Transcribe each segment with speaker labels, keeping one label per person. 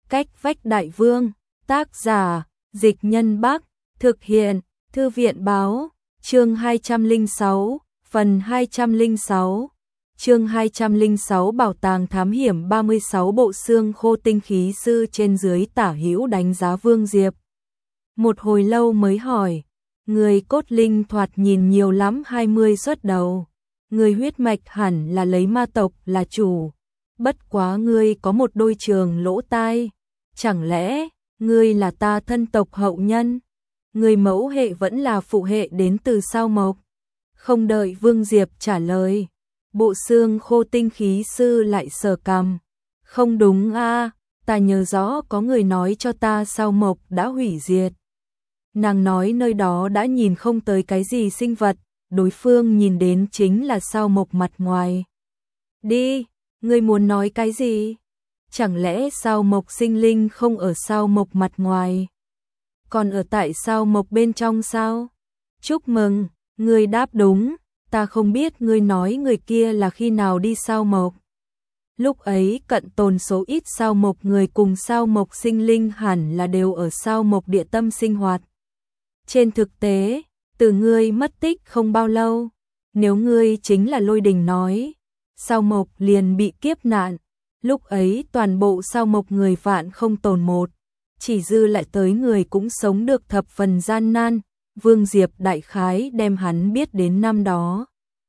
Speaker 1: Cách vách đại vương, tác giả, Dịch Nhân Bắc, thực hiện, Thư viện báo, chương 206, phần 206. Chương 206 Bảo tàng thám hiểm 36 bộ xương khô tinh khí sư trên dưới tả hữu đánh giá Vương Diệp. Một hồi lâu mới hỏi, người cốt linh thoạt nhìn nhiều lắm 20 xuất đầu. Người huyết mạch hẳn là lấy ma tộc là chủ. Bất quá ngươi có một đôi trường lỗ tai. Chẳng lẽ, ngươi là ta thân tộc hậu nhân? Người mẫu hệ vẫn là phụ hệ đến từ sao mộc? Không đợi Vương Diệp trả lời. Bộ xương khô tinh khí sư lại sờ cằm. Không đúng a, ta nhớ rõ có người nói cho ta sao mộc đã hủy diệt. Nàng nói nơi đó đã nhìn không tới cái gì sinh vật, đối phương nhìn đến chính là sao mộc mặt ngoài. Đi, ngươi muốn nói cái gì? Chẳng lẽ sao mộc sinh linh không ở sao mộc mặt ngoài? Còn ở tại sao mộc bên trong sao? Chúc mừng, ngươi đáp đúng. Ta không biết ngươi nói người kia là khi nào đi sao mộc. Lúc ấy cận tồn số ít sao mộc người cùng sao mộc sinh linh hẳn là đều ở sao mộc địa tâm sinh hoạt. Trên thực tế, từ ngươi mất tích không bao lâu, nếu ngươi chính là Lôi Đình nói, sao mộc liền bị kiếp nạn. Lúc ấy toàn bộ sao mộc người vạn không tồn một, chỉ dư lại tới người cũng sống được thập phần gian nan. Vương Diệp đại khái đem hắn biết đến năm đó.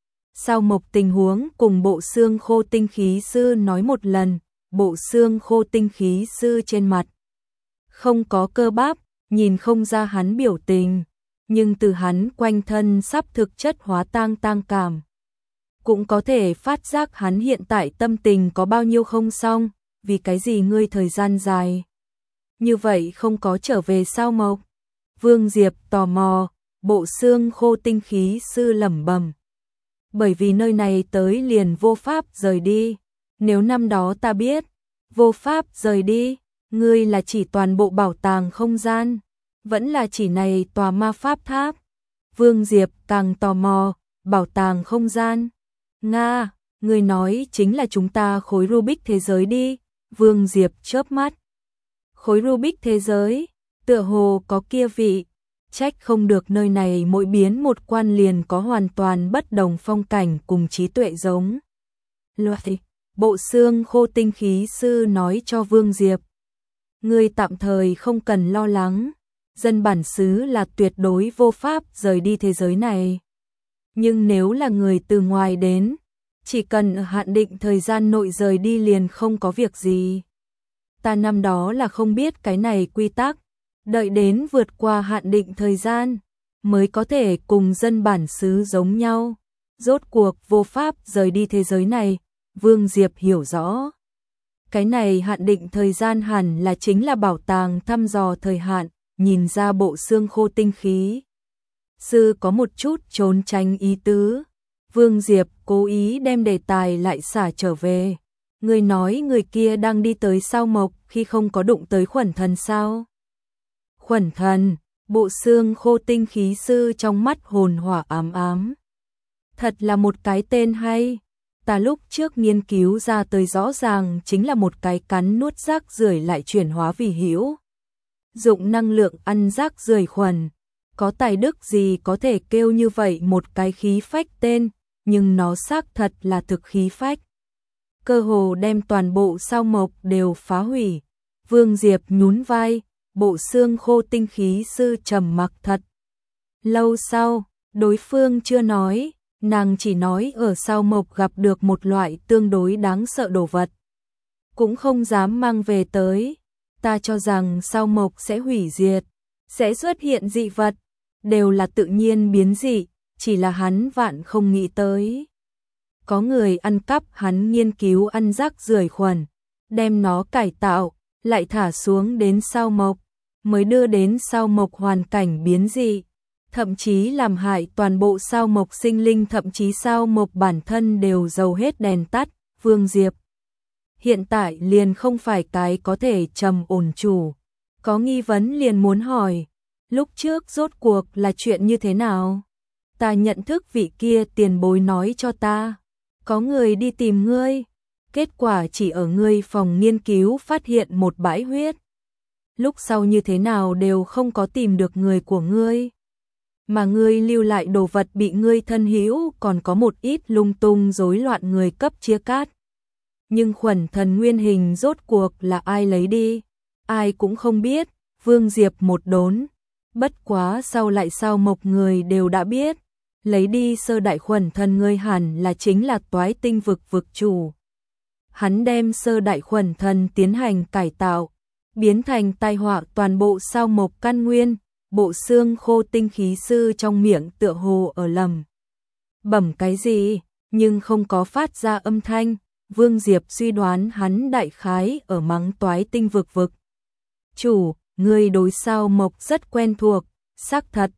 Speaker 1: Sao mộc tình huống cùng bộ xương khô tinh khí sư nói một lần. Bộ xương khô tinh khí sư trên mặt không có cơ bắp, nhìn không ra hắn biểu tình, nhưng từ hắn quanh thân sắp thực chất hóa tang cảm, cũng có thể phát giác hắn hiện tại tâm tình có bao nhiêu không xong. Vì cái gì ngươi thời gian dài như vậy không có trở về sao mộc? Vương Diệp tò mò. Bộ xương khô tinh khí sư lẩm bẩm. Bởi vì nơi này tới liền vô pháp rời đi. Nếu năm đó ta biết, vô pháp rời đi, ngươi là chỉ toàn bộ bảo tàng không gian, vẫn là chỉ này tòa ma pháp tháp? Vương Diệp càng tò mò. Bảo tàng không gian? Nga, ngươi nói chính là chúng ta khối Rubik thế giới đi. Vương Diệp chớp mắt. Khối Rubik thế giới, tựa hồ có kia vị. Trách không được nơi này mỗi biến một quan liền có hoàn toàn bất đồng phong cảnh cùng trí tuệ giống. Loại, bộ xương khô tinh khí sư nói cho Vương Diệp. Ngươi tạm thời không cần lo lắng, dân bản xứ là tuyệt đối vô pháp rời đi thế giới này. Nhưng nếu là người từ ngoài đến, chỉ cần ở hạn định thời gian nội rời đi liền không có việc gì. Ta năm đó là không biết cái này quy tắc. Đợi đến vượt qua hạn định thời gian, mới có thể cùng dân bản xứ giống nhau. Rốt cuộc vô pháp rời đi thế giới này, Vương Diệp hiểu rõ. Cái này hạn định thời gian hẳn là chính là bảo tàng thăm dò thời hạn, nhìn ra bộ xương khô tinh khí sư có một chút trốn tránh ý tứ. Vương Diệp cố ý đem đề tài lại xả trở về. Người nói người kia đang đi tới sao mộc khi không có đụng tới Khuẩn Thần sao? Khuẩn Thần, bộ xương khô tinh khí sư trong mắt hồn hỏa ám ám. Thật là một cái tên hay. Ta lúc trước nghiên cứu ra tới rõ ràng chính là một cái cắn nuốt rác rưởi lại chuyển hóa vì hữu dụng năng lượng ăn rác rưởi khuẩn. Có tài đức gì có thể kêu như vậy một cái khí phách tên, nhưng nó xác thật là thực khí phách. Cơ hồ đem toàn bộ sao mộc đều phá hủy. Vương Diệp nhún vai. Bộ xương khô tinh khí sư trầm mặc thật lâu sau, đối phương chưa nói, nàng chỉ nói ở sao mộc gặp được một loại tương đối đáng sợ đồ vật, cũng không dám mang về tới. Ta cho rằng sao mộc sẽ hủy diệt, sẽ xuất hiện dị vật, đều là tự nhiên biến dị, chỉ là hắn vạn không nghĩ tới. Có người ăn cắp hắn nghiên cứu ăn rác rưởi khuẩn, đem nó cải tạo, lại thả xuống đến sao mộc, mới đưa đến sao mộc hoàn cảnh biến dị, thậm chí làm hại toàn bộ sao mộc sinh linh, thậm chí sao mộc bản thân đều dầu hết đèn tắt. Vương Diệp hiện tại liền không phải cái có thể trầm ổn chủ, có nghi vấn liền muốn hỏi, lúc trước rốt cuộc là chuyện như thế nào? Ta nhận thức vị kia tiền bối nói cho ta, có người đi tìm ngươi, kết quả chỉ ở ngươi phòng nghiên cứu phát hiện một bãi huyết. Lúc sau như thế nào đều không có tìm được người của ngươi. Mà ngươi lưu lại đồ vật bị ngươi thân hữu còn có một ít lung tung rối loạn người cấp chia cắt. Nhưng Khuẩn Thần nguyên hình rốt cuộc là ai lấy đi, ai cũng không biết. Vương Diệp một đốn, bất quá sau lại sao Mộc người đều đã biết, lấy đi sơ đại Khuẩn Thần ngươi hẳn là chính là Toái Tinh vực vực chủ. Hắn đem sơ đại Khuẩn Thần tiến hành cải tạo, biến thành tai họa toàn bộ sao Mộc căn nguyên. Bộ xương khô tinh khí sư trong miệng tựa hồ ở lầm bẩm cái gì, nhưng không có phát ra âm thanh. Vương Diệp suy đoán hắn đại khái ở mắng Toái Tinh vực vực chủ, người đối sao Mộc rất quen thuộc, xác thật.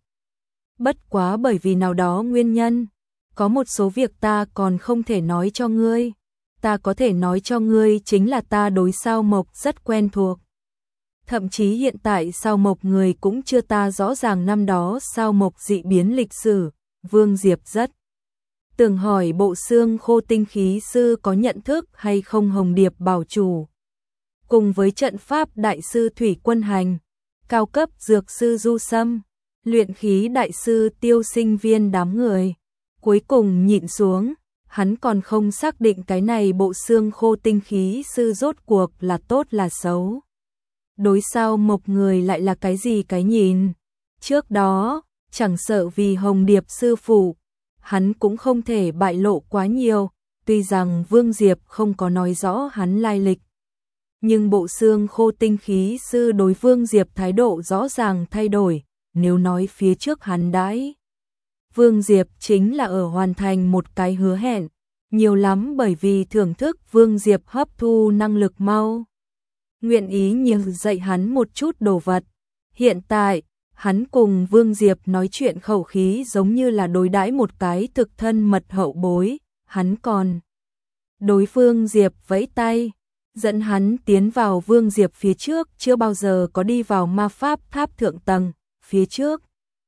Speaker 1: Bất quá bởi vì nào đó nguyên nhân, có một số việc ta còn không thể nói cho ngươi. Ta có thể nói cho ngươi chính là ta đối sao Mộc rất quen thuộc. Thậm chí hiện tại sao Mộc người cũng chưa ta rõ ràng năm đó sao Mộc dị biến lịch sử. Vương Diệp rất tưởng hỏi bộ xương khô tinh khí sư có nhận thức hay không Hồng Điệp bảo chủ. Cùng với trận pháp đại sư Thủy Quân Hành, cao cấp dược sư Du Sâm, luyện khí đại sư Tiêu Sinh Viên đám người. Cuối cùng nhịn xuống, hắn còn không xác định cái này bộ xương khô tinh khí sư rốt cuộc là tốt là xấu. Đối sao Mộc người lại là cái gì cái nhìn. Trước đó, chẳng sợ vì Hồng Điệp sư phụ, hắn cũng không thể bại lộ quá nhiều, tuy rằng Vương Diệp không có nói rõ hắn lai lịch. Nhưng bộ xương khô tinh khí sư đối Vương Diệp thái độ rõ ràng thay đổi, nếu nói phía trước hắn đãi Vương Diệp chính là ở hoàn thành một cái hứa hẹn, nhiều lắm bởi vì thưởng thức Vương Diệp hấp thu năng lực mau. Nguyện ý nhiều dạy hắn một chút đồ vật. Hiện tại, hắn cùng Vương Diệp nói chuyện khẩu khí giống như là đối đãi một cái thực thân mật hậu bối, hắn còn đối Vương Diệp vẫy tay, dẫn hắn tiến vào. Vương Diệp phía trước chưa bao giờ có đi vào ma pháp tháp thượng tầng, phía trước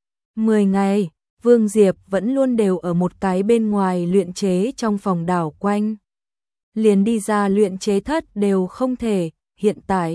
Speaker 1: 10 ngày, Vương Diệp vẫn luôn đều ở một cái bên ngoài luyện chế trong phòng đảo quanh. Liền đi ra luyện chế thất đều không thể, hiện tại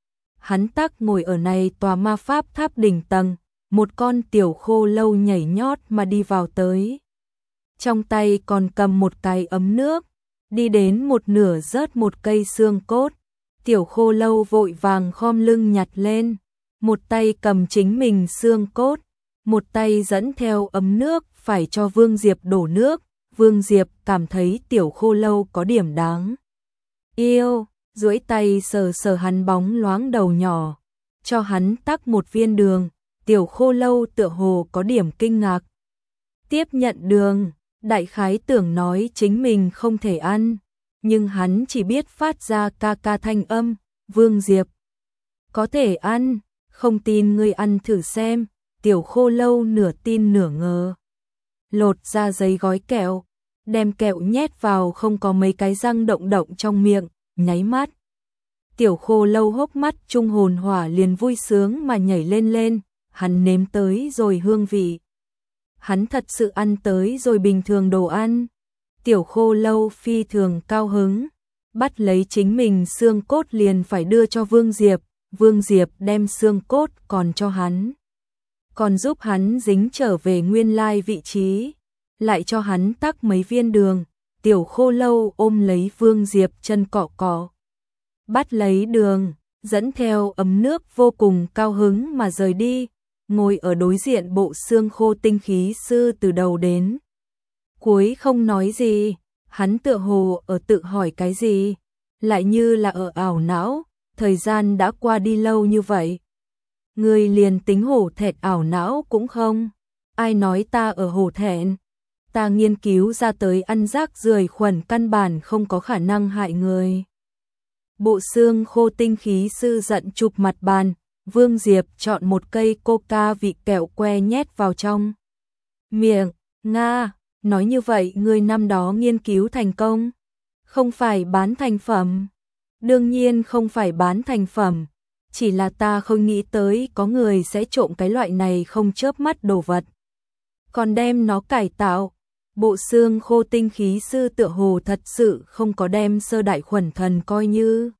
Speaker 1: hắn tắc ngồi ở này tòa ma pháp tháp đỉnh tầng, một con tiểu khô lâu nhảy nhót mà đi vào tới. Trong tay còn cầm một cái ấm nước, đi đến một nửa rớt một cây xương cốt. Tiểu khô lâu vội vàng khom lưng nhặt lên, một tay cầm chính mình xương cốt, một tay dẫn theo ấm nước phải cho Vương Diệp đổ nước. Vương Diệp cảm thấy tiểu khô lâu có điểm đáng yêu, duỗi tay sờ sờ hắn bóng loáng đầu nhỏ, cho hắn tắc một viên đường. Tiểu khô lâu tựa hồ có điểm kinh ngạc, tiếp nhận đường, đại khái tưởng nói chính mình không thể ăn, nhưng hắn chỉ biết phát ra ca ca thanh âm. Vương Diệp, có thể ăn, không tin ngươi ăn thử xem. Tiểu khô lâu nửa tin nửa ngờ, lột ra giấy gói kẹo, đem kẹo nhét vào không có mấy cái răng động động trong miệng, nháy mắt. Tiểu khô lâu hốc mắt trung hồn hỏa liền vui sướng mà nhảy lên lên, hắn nếm tới rồi hương vị. Hắn thật sự ăn tới rồi bình thường đồ ăn. Tiểu khô lâu phi thường cao hứng, bắt lấy chính mình xương cốt liền phải đưa cho Vương Diệp. Vương Diệp đem xương cốt còn cho hắn, còn giúp hắn dính trở về nguyên lai vị trí, lại cho hắn tắc mấy viên đường. Tiểu khô lâu ôm lấy Vương Diệp chân cọ cọ, bắt lấy đường, dẫn theo ấm nước vô cùng cao hứng mà rời đi, ngồi ở đối diện bộ xương khô tinh khí sư từ đầu đến cuối không nói gì. Hắn tựa hồ ở tự hỏi cái gì, lại như là ở ảo não, thời gian đã qua đi lâu như vậy. Người liền tính hổ thẹn ảo não cũng không. Ai nói ta ở hổ thẹn? Ta nghiên cứu ra tới ăn rác rưởi khuẩn căn bản không có khả năng hại người. Bộ xương khô tinh khí sư giận chụp mặt bàn. Vương Diệp chọn một cây coca vị kẹo que nhét vào trong miệng. Nga, nói như vậy người năm đó nghiên cứu thành công, không phải bán thành phẩm. Đương nhiên không phải bán thành phẩm, chỉ là ta không nghĩ tới có người sẽ trộm cái loại này không chớp mắt đồ vật, còn đem nó cải tạo. Bộ xương khô tinh khí sư tựa hồ thật sự không có đem sơ đại khuẩn thần coi như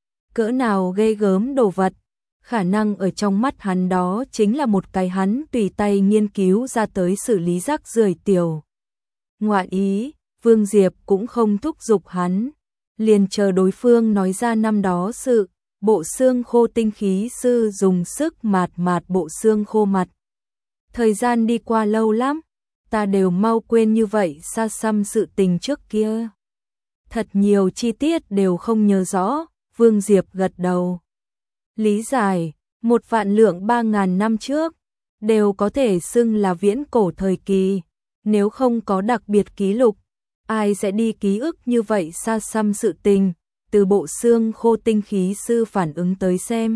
Speaker 1: cỡ nào ghê gớm đồ vật, khả năng ở trong mắt hắn đó chính là một cái hắn tùy tay nghiên cứu ra tới xử lý rác rưởi tiểu. Ngoạn ý, Vương Diệp cũng không thúc giục hắn, liền chờ đối phương nói ra năm đó sự, bộ xương khô tinh khí sư dùng sức mạt mạt bộ xương khô mặt. Thời gian đi qua lâu lắm, ta đều mau quên như vậy xa xăm sự tình trước kia. Thật nhiều chi tiết đều không nhớ rõ, Vương Diệp gật đầu. Lý giải, 1.000.000 3.000 năm trước, đều có thể xưng là viễn cổ thời kỳ, nếu không có đặc biệt ký lục, ai sẽ đi ký ức như vậy xa xăm sự tình, từ bộ xương khô tinh khí sư phản ứng tới xem.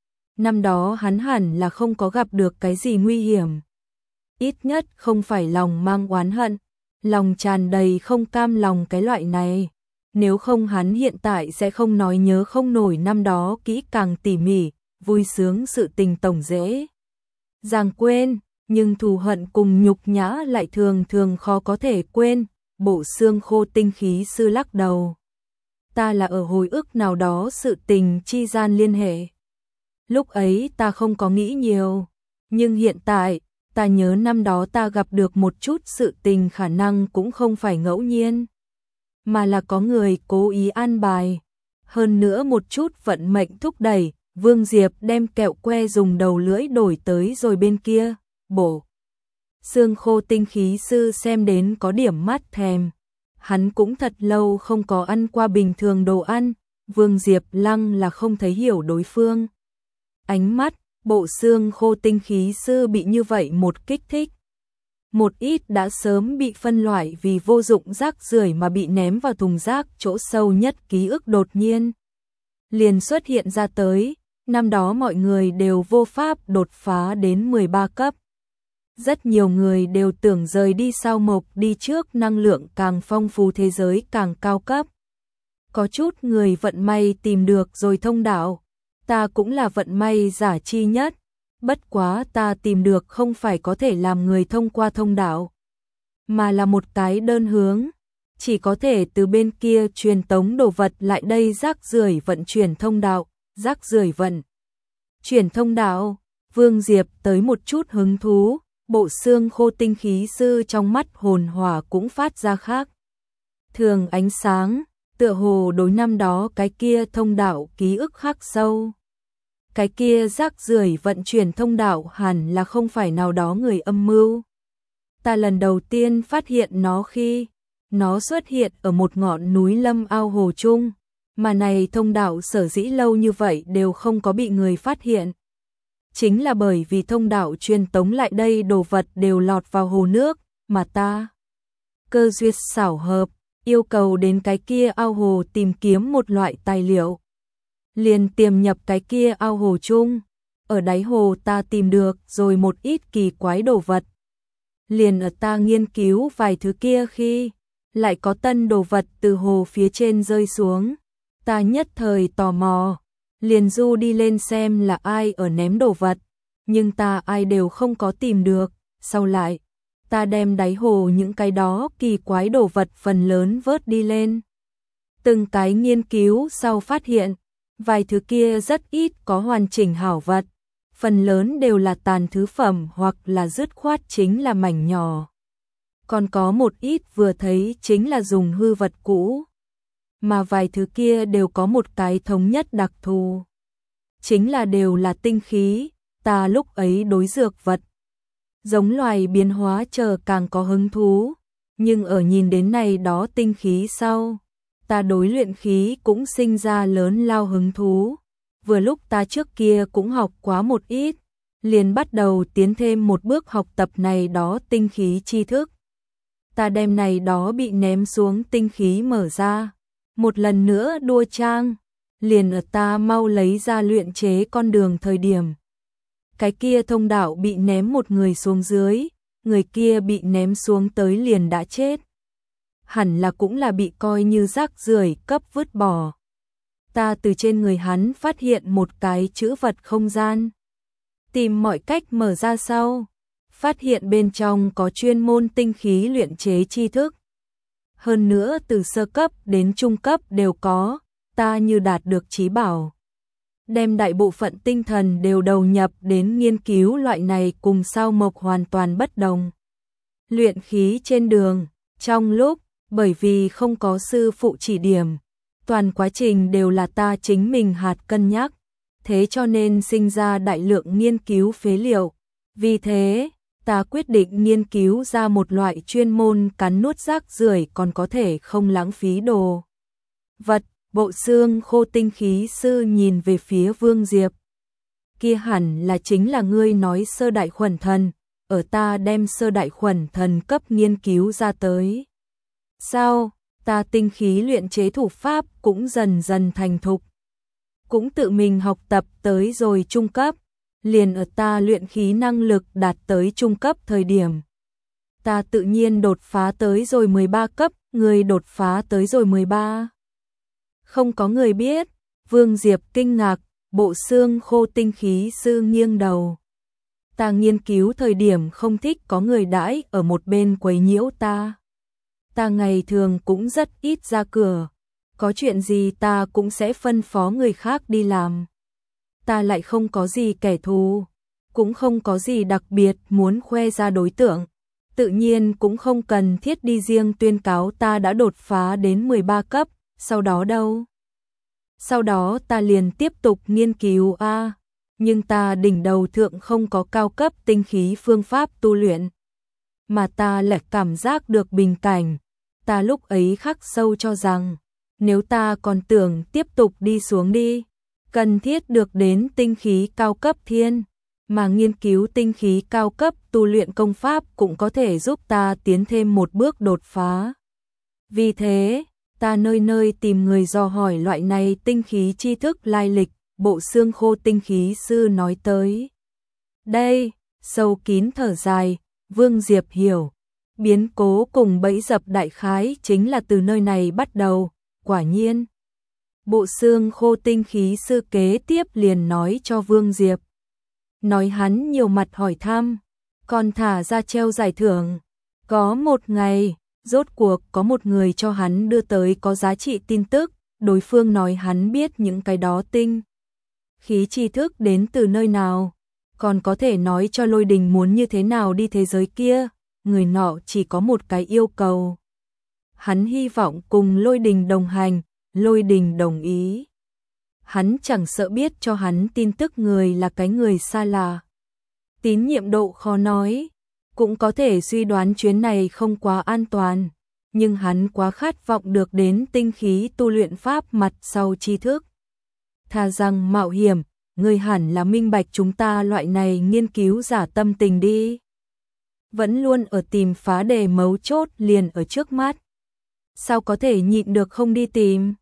Speaker 1: Năm đó hắn hẳn là không có gặp được cái gì nguy hiểm. Ít nhất không phải lòng mang oán hận, lòng tràn đầy không cam lòng cái loại này. Nếu không hắn hiện tại sẽ không nói nhớ không nổi năm đó kỹ càng tỉ mỉ, vui sướng sự tình tổng dễ dàng quên, nhưng thù hận cùng nhục nhã lại thường thường khó có thể quên. Bộ xương khô tinh khí sư lắc đầu. Ta là ở hồi ức nào đó sự tình chi gian liên hệ. Lúc ấy ta không có nghĩ nhiều, nhưng hiện tại, ta nhớ năm đó ta gặp được một chút sự tình khả năng cũng không phải ngẫu nhiên, mà là có người cố ý an bài. Hơn nữa một chút vận mệnh thúc đẩy, Vương Diệp đem kẹo que dùng đầu lưỡi đổi tới rồi bên kia, bổ. Xương khô tinh khí sư xem đến có điểm mắt thèm. Hắn cũng thật lâu không có ăn qua bình thường đồ ăn, Vương Diệp lăng là không thấy hiểu đối phương. Ánh mắt, bộ xương khô tinh khí sư bị như vậy một kích thích. Một ít đã sớm bị phân loại vì vô dụng rác rưởi mà bị ném vào thùng rác chỗ sâu nhất ký ức đột nhiên liền xuất hiện ra tới, năm đó mọi người đều vô pháp đột phá đến 13 cấp. Rất nhiều người đều tưởng rời đi sau mộc đi trước năng lượng càng phong phú thế giới càng cao cấp. Có chút người vận may tìm được rồi thông đạo, ta cũng là vận may giả chi nhất, bất quá ta tìm được không phải có thể làm người thông qua thông đạo, mà là một cái đơn hướng, chỉ có thể từ bên kia truyền tống đồ vật lại đây rác rưởi vận chuyển thông đạo, rác rưởi vận chuyển thông đạo. Vương Diệp tới một chút hứng thú. Bộ xương khô tinh khí sư trong mắt hồn hỏa cũng phát ra khác thường ánh sáng, tựa hồ đối năm đó cái kia thông đạo ký ức khắc sâu. Cái kia rác rưởi vận chuyển thông đạo hẳn là không phải nào đó người âm mưu. Ta lần đầu tiên phát hiện nó khi nó xuất hiện ở một ngọn núi lâm ao hồ chung, mà này thông đạo sở dĩ lâu như vậy đều không có bị người phát hiện. Chính là bởi vì thông đạo truyền tống lại đây đồ vật đều lọt vào hồ nước, mà ta cơ duyên xảo hợp, yêu cầu đến cái kia ao hồ tìm kiếm một loại tài liệu. Liền tiềm nhập cái kia ao hồ chung, ở đáy hồ ta tìm được rồi một ít kỳ quái đồ vật. Liền ở ta nghiên cứu vài thứ kia khi, lại có tân đồ vật từ hồ phía trên rơi xuống, ta nhất thời tò mò. Liền du đi lên xem là ai ở ném đồ vật, nhưng ta ai đều không có tìm được. Sau lại, ta đem đáy hồ những cái đó kỳ quái đồ vật phần lớn vớt đi lên. Từng cái nghiên cứu sau phát hiện, vài thứ kia rất ít có hoàn chỉnh hảo vật, phần lớn đều là tàn thứ phẩm hoặc là dứt khoát chính là mảnh nhỏ. Còn có một ít vừa thấy chính là dùng hư vật cũ. Mà vài thứ kia đều có một cái thống nhất đặc thù. Chính là đều là tinh khí, ta lúc ấy đối dược vật. Giống loài biến hóa chờ càng có hứng thú, nhưng ở nhìn đến này đó tinh khí sau, ta đối luyện khí cũng sinh ra lớn lao hứng thú. Vừa lúc ta trước kia cũng học quá một ít, liền bắt đầu tiến thêm một bước học tập này đó tinh khí tri thức. Ta đem này đó bị ném xuống tinh khí mở ra. Một lần nữa đua trang, liền ở ta mau lấy ra luyện chế con đường thời điểm. Cái kia thông đạo bị ném một người xuống dưới, người kia bị ném xuống tới liền đã chết. Hẳn là cũng là bị coi như rác rưởi cấp vứt bỏ. Ta từ trên người hắn phát hiện một cái chữ vật không gian. Tìm mọi cách mở ra sau, phát hiện bên trong có chuyên môn tinh khí luyện chế tri thức. Hơn nữa từ sơ cấp đến trung cấp đều có, ta như đạt được trí bảo. Đem đại bộ phận tinh thần đều đầu nhập đến nghiên cứu loại này cùng sao mộc hoàn toàn bất đồng. Luyện khí trên đường, trong lúc, bởi vì không có sư phụ chỉ điểm, toàn quá trình đều là ta chính mình hạt cân nhắc, thế cho nên sinh ra đại lượng nghiên cứu phế liệu. Vì thế, ta quyết định nghiên cứu ra một loại chuyên môn cắn nuốt rác rưởi còn có thể không lãng phí đồ vật. Bộ xương khô tinh khí sư nhìn về phía Vương Diệp. Kia hẳn là chính là ngươi nói sơ đại khuẩn thần, ở ta đem sơ đại khuẩn thần cấp nghiên cứu ra tới. Sao, ta tinh khí luyện chế thủ pháp cũng dần dần thành thục. Cũng tự mình học tập tới rồi trung cấp, liền ở ta luyện khí năng lực đạt tới trung cấp thời điểm. Ta tự nhiên đột phá tới rồi 13 cấp, người đột phá tới rồi 13. Không có người biết, Vương Diệp kinh ngạc, bộ xương khô tinh khí sư nghiêng đầu. Ta nghiên cứu thời điểm không thích có người đãi ở một bên quấy nhiễu ta. Ta ngày thường cũng rất ít ra cửa, có chuyện gì ta cũng sẽ phân phó người khác đi làm. Ta lại không có gì kẻ thù, cũng không có gì đặc biệt muốn khoe ra đối tượng, tự nhiên cũng không cần thiết đi riêng tuyên cáo ta đã đột phá đến 13 cấp. Sau đó đâu? Sau đó ta liền tiếp tục nghiên cứu nhưng ta đỉnh đầu thượng không có cao cấp tinh khí phương pháp tu luyện. Mà ta lại cảm giác được bình cảnh. Ta lúc ấy khắc sâu cho rằng, nếu ta còn tưởng tiếp tục đi xuống đi, cần thiết được đến tinh khí cao cấp thiên, mà nghiên cứu tinh khí cao cấp tu luyện công pháp cũng có thể giúp ta tiến thêm một bước đột phá. Vì thế, ta nơi nơi tìm người dò hỏi loại này tinh khí tri thức lai lịch, bộ xương khô tinh khí sư nói tới. Đây, sâu kín thở dài, Vương Diệp hiểu, biến cố cùng bẫy dập đại khái chính là từ nơi này bắt đầu, quả nhiên. Bộ xương khô tinh khí sư kế tiếp liền nói cho Vương Diệp. Nói hắn nhiều mặt hỏi thăm, còn thả ra treo giải thưởng. Có một ngày, rốt cuộc có một người cho hắn đưa tới có giá trị tin tức, đối phương nói hắn biết những cái đó tinh khí tri thức đến từ nơi nào, còn có thể nói cho Lôi Đình muốn như thế nào đi thế giới kia, người nọ chỉ có một cái yêu cầu. Hắn hy vọng cùng Lôi Đình đồng hành, Lôi Đình đồng ý. Hắn chẳng sợ biết cho hắn tin tức người là cái người xa lạ. Tín nhiệm độ khó nói, cũng có thể suy đoán chuyến này không quá an toàn, nhưng hắn quá khát vọng được đến tinh khí tu luyện pháp mặt sau tri thức. Thà rằng mạo hiểm, người hẳn là minh bạch chúng ta loại này nghiên cứu giả tâm tình đi. Vẫn luôn ở tìm phá đề mấu chốt liền ở trước mắt. Sao có thể nhịn được không đi tìm?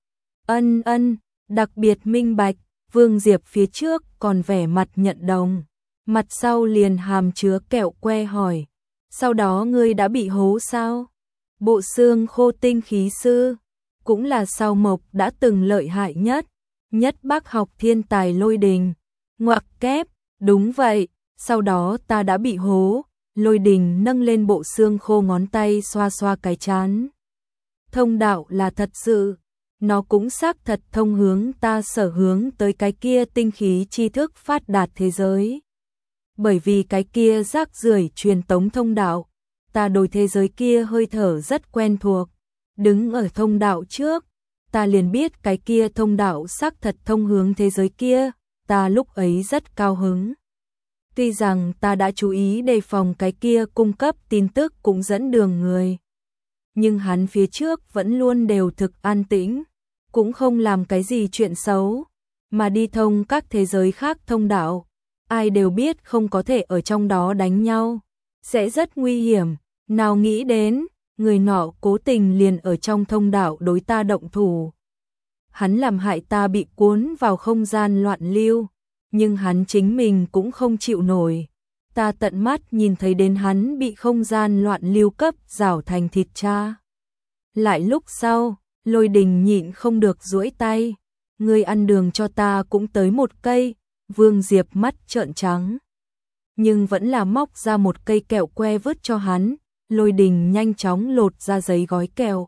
Speaker 1: Đặc biệt minh bạch, Vương Diệp phía trước còn vẻ mặt nhận đồng. Mặt sau liền hàm chứa kẹo que hỏi. Sau đó ngươi đã bị hố sao? Bộ xương khô tinh khí sư, cũng là sao mộc đã từng lợi hại nhất bác học thiên tài Lôi Đình. Ngoặc kép, đúng vậy, sau đó ta đã bị hố. Lôi Đình nâng lên bộ xương khô ngón tay xoa xoa cái trán. Thông đạo là thật sự, nó cũng xác thật thông hướng ta sở hướng tới cái kia tinh khí tri thức phát đạt thế giới. Bởi vì cái kia rác rưởi truyền tống thông đạo, ta đối thế giới kia hơi thở rất quen thuộc. Đứng ở thông đạo trước, ta liền biết cái kia thông đạo xác thật thông hướng thế giới kia, ta lúc ấy rất cao hứng. Tuy rằng ta đã chú ý đề phòng cái kia cung cấp tin tức cũng dẫn đường người, nhưng hắn phía trước vẫn luôn đều thực an tĩnh, cũng không làm cái gì chuyện xấu, mà đi thông các thế giới khác thông đạo. Ai đều biết không có thể ở trong đó đánh nhau, sẽ rất nguy hiểm, nào nghĩ đến, người nọ cố tình liền ở trong thông đạo đối ta động thủ. Hắn làm hại ta bị cuốn vào không gian loạn lưu, nhưng hắn chính mình cũng không chịu nổi. Ta tận mắt nhìn thấy đến hắn bị không gian loạn lưu cấp rảo thành thịt cha. Lại lúc sau, Lôi Đình nhịn không được duỗi tay, ngươi ăn đường cho ta cũng tới một cây. Vương Diệp mắt trợn trắng. nhưng vẫn là móc ra một cây kẹo que vứt cho hắn. Lôi Đình nhanh chóng lột ra giấy gói kẹo,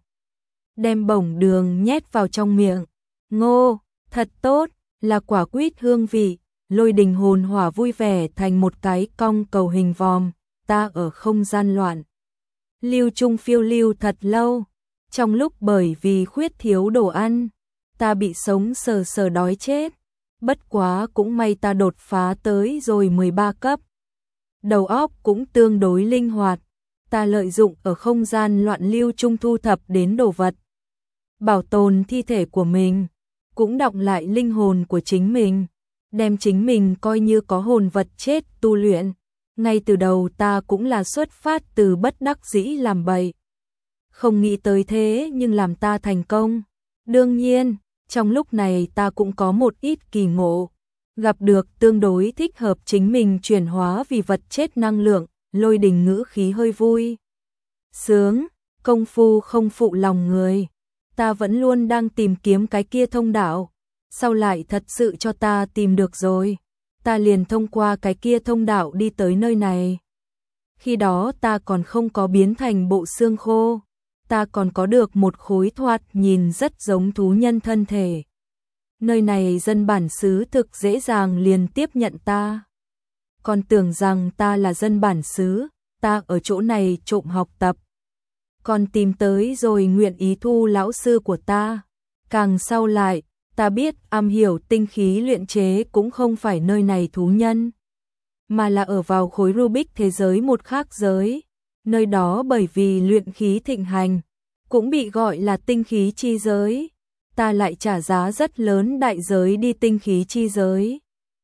Speaker 1: đem bổng đường nhét vào trong miệng. Ngô, thật tốt, là quả quýt hương vị. Lôi Đình hồn hỏa vui vẻ thành một cái cong cầu hình vòm. Ta ở không gian loạn lưu trung phiêu lưu thật lâu, trong lúc bởi vì khuyết thiếu đồ ăn, ta bị sống sờ sờ đói chết. Bất quá cũng may ta đột phá tới rồi 13 cấp. Đầu óc cũng tương đối linh hoạt, ta lợi dụng ở không gian loạn lưu trung thu thập đến đồ vật, bảo tồn thi thể của mình, cũng đọng lại linh hồn của chính mình, đem chính mình coi như có hồn vật chết tu luyện. Ngay từ đầu ta cũng là xuất phát từ bất đắc dĩ làm bậy, không nghĩ tới thế nhưng làm ta thành công. Đương nhiên, trong lúc này ta cũng có một ít kỳ ngộ, gặp được tương đối thích hợp chính mình chuyển hóa vì vật chết năng lượng. Lôi Đình ngữ khí hơi vui sướng, công phu không phụ lòng người. Ta vẫn luôn đang tìm kiếm cái kia thông đạo, sau lại thật sự cho ta tìm được rồi, ta liền thông qua cái kia thông đạo đi tới nơi này. Khi đó ta còn không có biến thành bộ xương khô, ta còn có được một khối thoạt nhìn rất giống thú nhân thân thể. Nơi này dân bản xứ thực dễ dàng liền tiếp nhận ta. Còn tưởng rằng ta là dân bản xứ, ta ở chỗ này trộm học tập, còn tìm tới rồi nguyện ý thu lão sư của ta. Càng sau lại, ta biết am hiểu tinh khí luyện chế cũng không phải nơi này thú nhân, mà là ở vào khối Rubik thế giới một khác giới. Nơi đó bởi vì luyện khí thịnh hành, cũng bị gọi là tinh khí chi giới. Ta lại trả giá rất lớn đại giới đi tinh khí chi giới.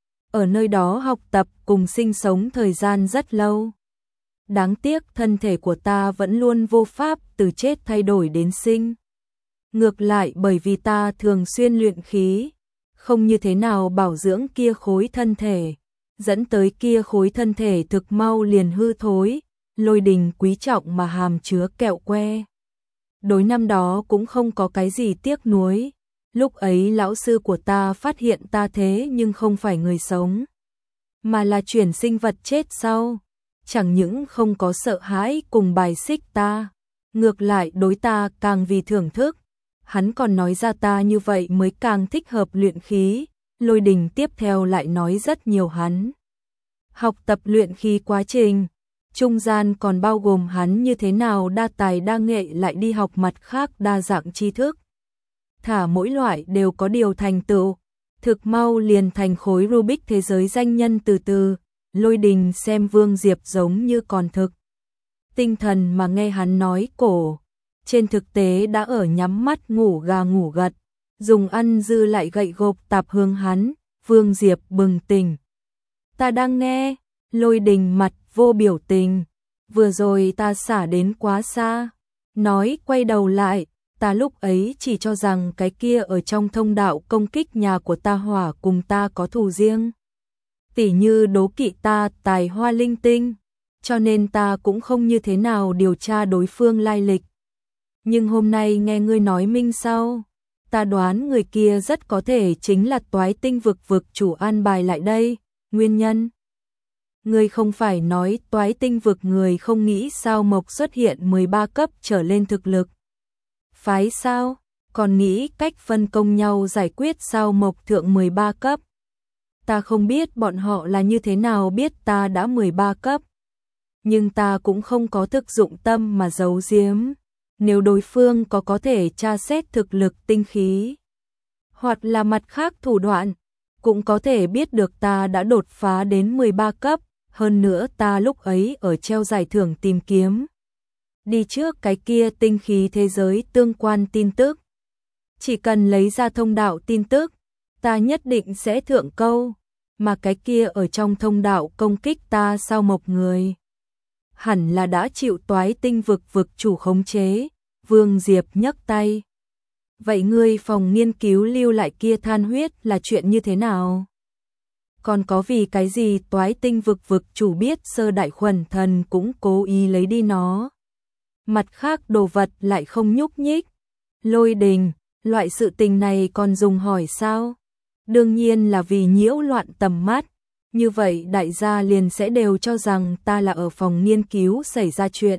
Speaker 1: Ở nơi đó học tập cùng sinh sống thời gian rất lâu. Đáng tiếc thân thể của ta vẫn luôn vô pháp từ chết thay đổi đến sinh. Ngược lại bởi vì ta thường xuyên luyện khí, không như thế nào bảo dưỡng kia khối thân thể, dẫn tới kia khối thân thể thực mau liền hư thối. Lôi Đình quý trọng mà hàm chứa kẹo que. Đối năm đó cũng không có cái gì tiếc nuối. Lúc ấy lão sư của ta phát hiện ta thế nhưng không phải người sống, mà là chuyển sinh vật chết sau. Chẳng những không có sợ hãi cùng bài xích ta, ngược lại đối ta càng vì thưởng thức. Hắn còn nói ra ta như vậy mới càng thích hợp luyện khí. Lôi Đình tiếp theo lại nói rất nhiều hắn học tập luyện khí quá trình, trung gian còn bao gồm hắn như thế nào đa tài đa nghệ lại đi học mặt khác đa dạng tri thức. Thả mỗi loại đều có điều thành tựu, thực mau liền thành khối Rubik thế giới danh nhân. Từ từ, Lôi Đình xem Vương Diệp giống như còn thực tinh thần mà nghe hắn nói cổ, trên thực tế đã ở nhắm mắt ngủ gà ngủ gật, dùng ăn dư lại gậy gộc tạp hướng hắn. Vương Diệp bừng tỉnh. Ta đang nghe. Lôi Đình mặt vô biểu tình. Vừa rồi ta xả đến quá xa. Nói quay đầu lại, ta lúc ấy chỉ cho rằng cái kia ở trong thông đạo công kích nhà của ta hỏa cùng ta có thù riêng, tỉ như đố kỵ ta tài hoa linh tinh, cho nên ta cũng không như thế nào điều tra đối phương lai lịch. Nhưng hôm nay nghe ngươi nói minh sau, ta đoán người kia rất có thể chính là Toái Tinh vực chủ an bài lại đây. Nguyên nhân? Ngươi không phải nói Toái Tinh vực người không nghĩ sao Mộc xuất hiện 13 cấp trở lên thực lực phái sao, còn nghĩ cách phân công nhau giải quyết sao Mộc thượng 13 cấp. Ta không biết bọn họ là như thế nào biết ta đã 13 cấp, nhưng ta cũng không có thực dụng tâm mà giấu giếm. Nếu đối phương có thể tra xét thực lực tinh khí, hoặc là mặt khác thủ đoạn, cũng có thể biết được ta đã đột phá đến 13 cấp. Hơn nữa ta lúc ấy ở treo giải thưởng tìm kiếm đi trước cái kia tinh khí thế giới tương quan tin tức. Chỉ cần lấy ra thông đạo tin tức, ta nhất định sẽ thượng câu, mà cái kia ở trong thông đạo công kích ta sao Mộc người, hẳn là đã chịu Toái Tinh vực chủ khống chế. Vương Diệp nhấc tay. Vậy ngươi phòng nghiên cứu lưu lại kia than huyết là chuyện như thế nào? Còn có vì cái gì Toái Tinh vực chủ biết Sơ Đại Khuẩn Thần cũng cố ý lấy đi nó, mặt khác đồ vật lại không nhúc nhích? Lôi Đình, loại sự tình này còn dùng hỏi sao? Đương nhiên là vì nhiễu loạn tầm mắt, Như vậy đại gia liền sẽ đều cho rằng ta là ở phòng nghiên cứu xảy ra chuyện,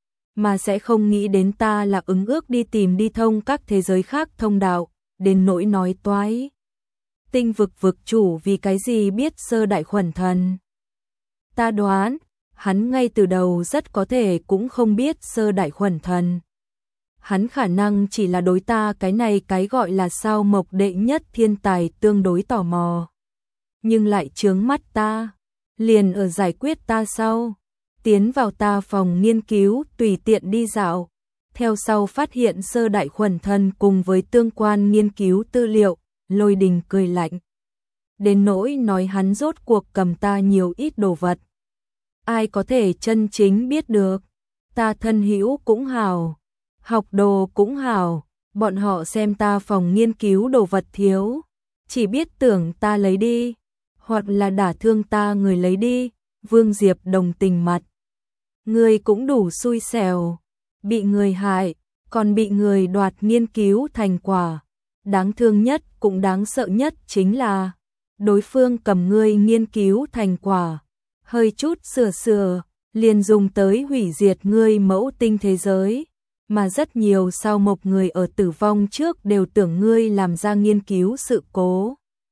Speaker 1: mà sẽ không nghĩ đến ta là ứng ước đi tìm đi thông các thế giới khác thông đạo, đến nỗi nói toái. Tinh vực vực chủ vì cái gì biết sơ đại khuẩn thần? Ta đoán, hắn ngay từ đầu rất có thể cũng không biết sơ đại khuẩn thần. Hắn khả năng chỉ là đối ta cái này cái gọi là sao mộc đệ nhất thiên tài tương đối tò mò. Nhưng lại chướng mắt ta, liền ở giải quyết ta sau. Tiến vào ta phòng nghiên cứu tùy tiện đi dạo. Theo sau phát hiện sơ đại khuẩn thần cùng với tương quan nghiên cứu tư liệu, Lôi Đình cười lạnh. Đến nỗi nói hắn rốt cuộc cầm ta nhiều ít đồ vật. Ai có thể chân chính biết được, ta thân hữu cũng hào, học đồ cũng hào, bọn họ xem ta phòng nghiên cứu đồ vật thiếu, chỉ biết tưởng ta lấy đi, hoặc là đả thương ta người lấy đi. Vương Diệp đồng tình mặt. Người cũng đủ xui xẻo, bị người hại, còn bị người đoạt nghiên cứu thành quả. Đáng thương nhất cũng đáng sợ nhất chính là đối phương cầm ngươi nghiên cứu thành quả, hơi chút sửa, liền dùng tới hủy diệt ngươi mẫu tinh thế giới, mà rất nhiều sao mộc người ở tử vong trước đều tưởng ngươi làm ra nghiên cứu sự cố.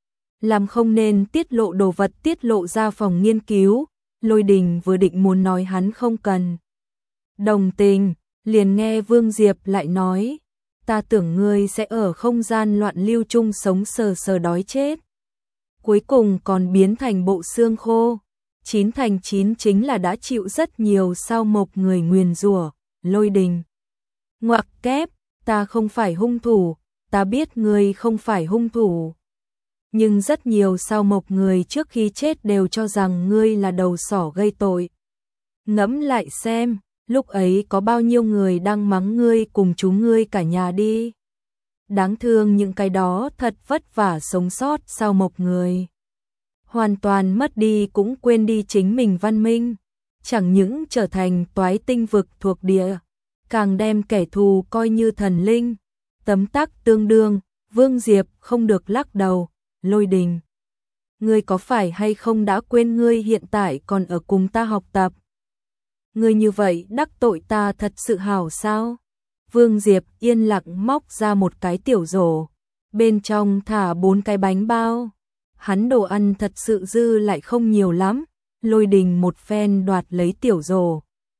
Speaker 1: Làm không nên tiết lộ đồ vật tiết lộ ra phòng nghiên cứu. Lôi Đình vừa định muốn nói hắn không cần đồng tình, liền nghe Vương Diệp lại nói, ta tưởng ngươi sẽ ở không gian loạn lưu chung sống sờ đói chết. Cuối cùng còn biến thành bộ xương khô. 9 thành 9 chính là đã chịu rất nhiều sao mộc người nguyền rủa. Lôi Đình ngoặc kép, ta không phải hung thủ, ta biết ngươi không phải hung thủ. Nhưng rất nhiều sao mộc người trước khi chết đều cho rằng ngươi là đầu sỏ gây tội. Ngẫm lại xem, lúc ấy có bao nhiêu người đang mắng ngươi cùng chúng ngươi cả nhà đi. Đáng thương những cái đó thật vất vả sống sót sao mộc người. Hoàn toàn mất đi cũng quên đi chính mình văn minh. Chẳng những trở thành toái tinh vực thuộc địa, càng đem kẻ thù coi như thần linh. Tấm tắc tương đương, Vương Diệp không được lắc đầu. Lôi Đình, ngươi có phải hay không đã quên ngươi hiện tại còn ở cùng ta học tập? Ngươi như vậy đắc tội ta thật sự hảo sao? Vương Diệp yên lặng móc ra một cái tiểu rổ, bên trong thả 4 cái bánh bao. Hắn đồ ăn thật sự dư lại không nhiều lắm. Lôi Đình một phen đoạt lấy tiểu rổ.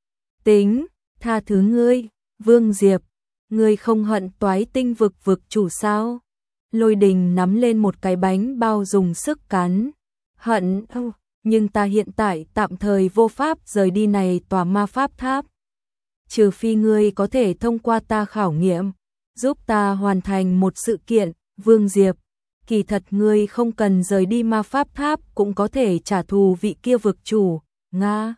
Speaker 1: Tính, tha thứ ngươi, Vương Diệp, ngươi không hận toái tinh vực vực chủ sao? Lôi Đình nắm lên một cái bánh bao dùng sức cắn. Hận, nhưng ta hiện tại tạm thời vô pháp rời đi này tòa ma pháp tháp. Trừ phi ngươi có thể thông qua ta khảo nghiệm, giúp ta hoàn thành một sự kiện. Vương Diệp, kỳ thật ngươi không cần rời đi ma pháp tháp cũng có thể trả thù vị kia vực chủ. Nga,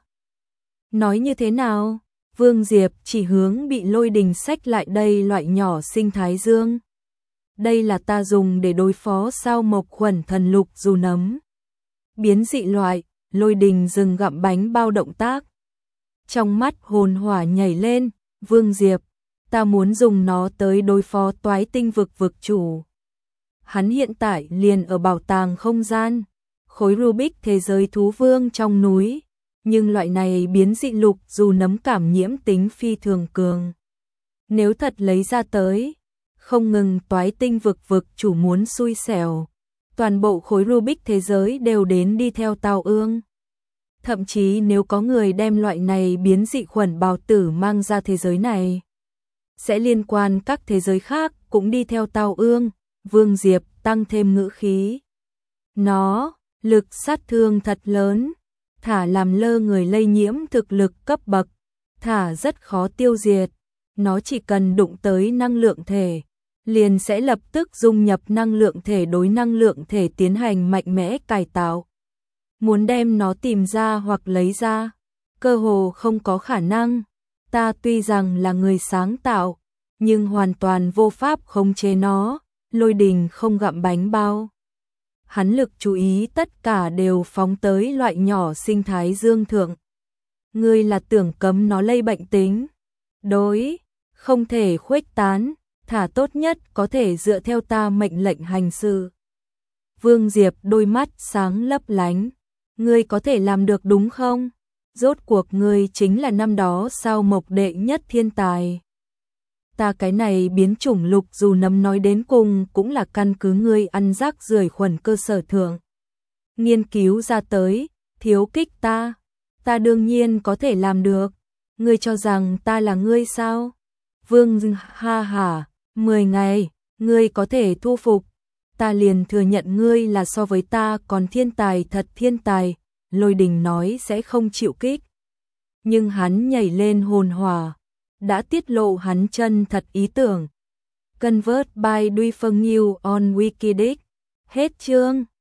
Speaker 1: nói như thế nào? Vương Diệp chỉ hướng bị Lôi Đình xách lại đây loại nhỏ sinh thái dương. Đây là ta dùng để đối phó sao mộc khuẩn thần lục dù nấm. Biến dị loại. Lôi Đình dừng gặm bánh bao động tác. Trong mắt hồn hỏa nhảy lên. Vương Diệp, ta muốn dùng nó tới đối phó toái tinh vực vực chủ. Hắn hiện tại liền ở bảo tàng không gian, khối Rubik thế giới thú vương trong núi. Nhưng loại này biến dị lục dù nấm cảm nhiễm tính phi thường cường. Nếu thật lấy ra tới, không ngừng toái tinh vực chủ muốn xui xẻo, toàn bộ khối Rubik thế giới đều đến đi theo tao ương. Thậm chí nếu có người đem loại này biến dị khuẩn bào tử mang ra thế giới này, sẽ liên quan các thế giới khác cũng đi theo tao ương. Vương Diệp tăng thêm ngữ khí. Nó, lực sát thương thật lớn, thả làm lơ người lây nhiễm thực lực cấp bậc, thả rất khó tiêu diệt. Nó chỉ cần đụng tới năng lượng thể, liền sẽ lập tức dung nhập năng lượng thể đối năng lượng thể tiến hành mạnh mẽ cải tạo. Muốn đem nó tìm ra hoặc lấy ra, cơ hồ không có khả năng. Ta tuy rằng là người sáng tạo, nhưng hoàn toàn vô pháp khống chế nó. Lôi Đình không gặm bánh bao. Hắn lực chú ý tất cả đều phóng tới loại nhỏ sinh thái dương thượng. Ngươi là tưởng cấm nó lây bệnh tính. Đối, không thể khuếch tán, thả tốt nhất có thể dựa theo ta mệnh lệnh hành sự. Vương Diệp đôi mắt sáng lấp lánh. Ngươi có thể làm được đúng không? Rốt cuộc ngươi chính là năm đó sao mộc đệ nhất thiên tài. Ta cái này biến chủng lục dù nấm nói đến cùng cũng là căn cứ ngươi ăn rác rưởi khuẩn cơ sở thượng. Nghiên cứu ra tới, thiếu kích ta. Ta đương nhiên có thể làm được. Ngươi cho rằng ta là ngươi sao? Vương ha hả, 10 ngày, ngươi có thể thu phục. Ta liền thừa nhận ngươi là so với ta còn thiên tài thật thiên tài. Lôi Đình nói sẽ không chịu kích. Nhưng hắn nhảy lên hồn hỏa, đã tiết lộ hắn chân thật ý tưởng. Convert by Duy Phương Nhiêu on Wikileaks. Hết chương.